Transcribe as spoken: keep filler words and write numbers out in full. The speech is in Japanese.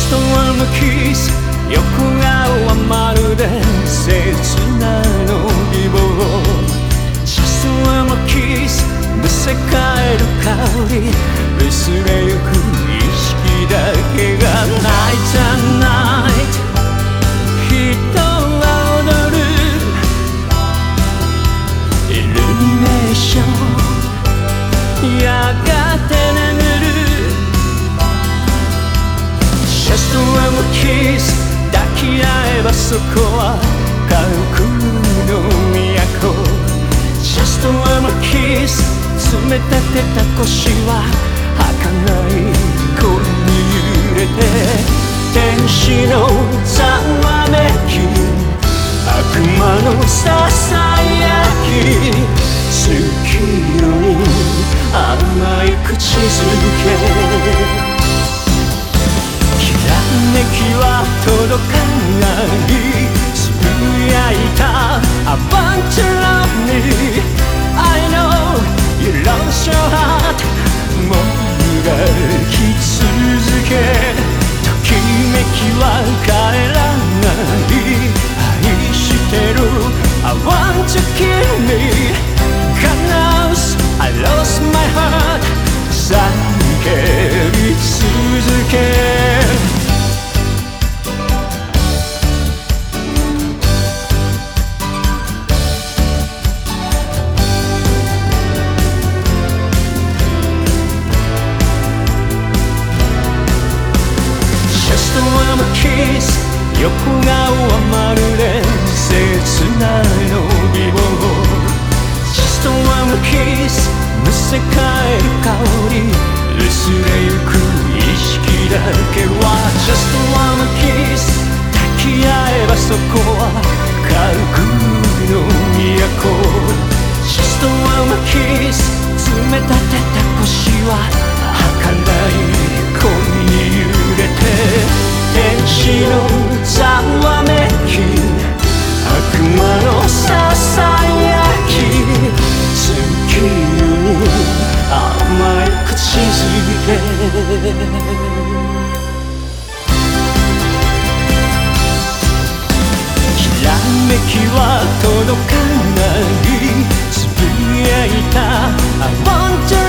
Just one more kiss 横顔はまるで切なの美貌 Just one more kiss むせ返る香り薄れゆく意識だけが Night and night 人は踊るイルミネーションやがて眠る Just one more kiss 抱き合えばそこはカンクルの都 Just one more kiss 冷め立てた腰は儚い恋に揺れて天使のざわめき悪魔のささやき月夜に甘い口づけきらめきは届かないつぶやいた I want to love me I know you lost your heart もうがき続けときめきは帰らない愛してる I want to kill me God knows I lost my heart 叫び続け横顔はまるで切ないの美貌 Just one more kiss むせ返る香り薄れゆく意識だけは Just one more kiss 抱き合えばそこはカルクルの都 Just one more kiss 冷め立てた腰は儚い恋に揺れて天使のざわめき悪魔のささやき月夜に甘い口づけきらめきは届かないつぶやいた I want to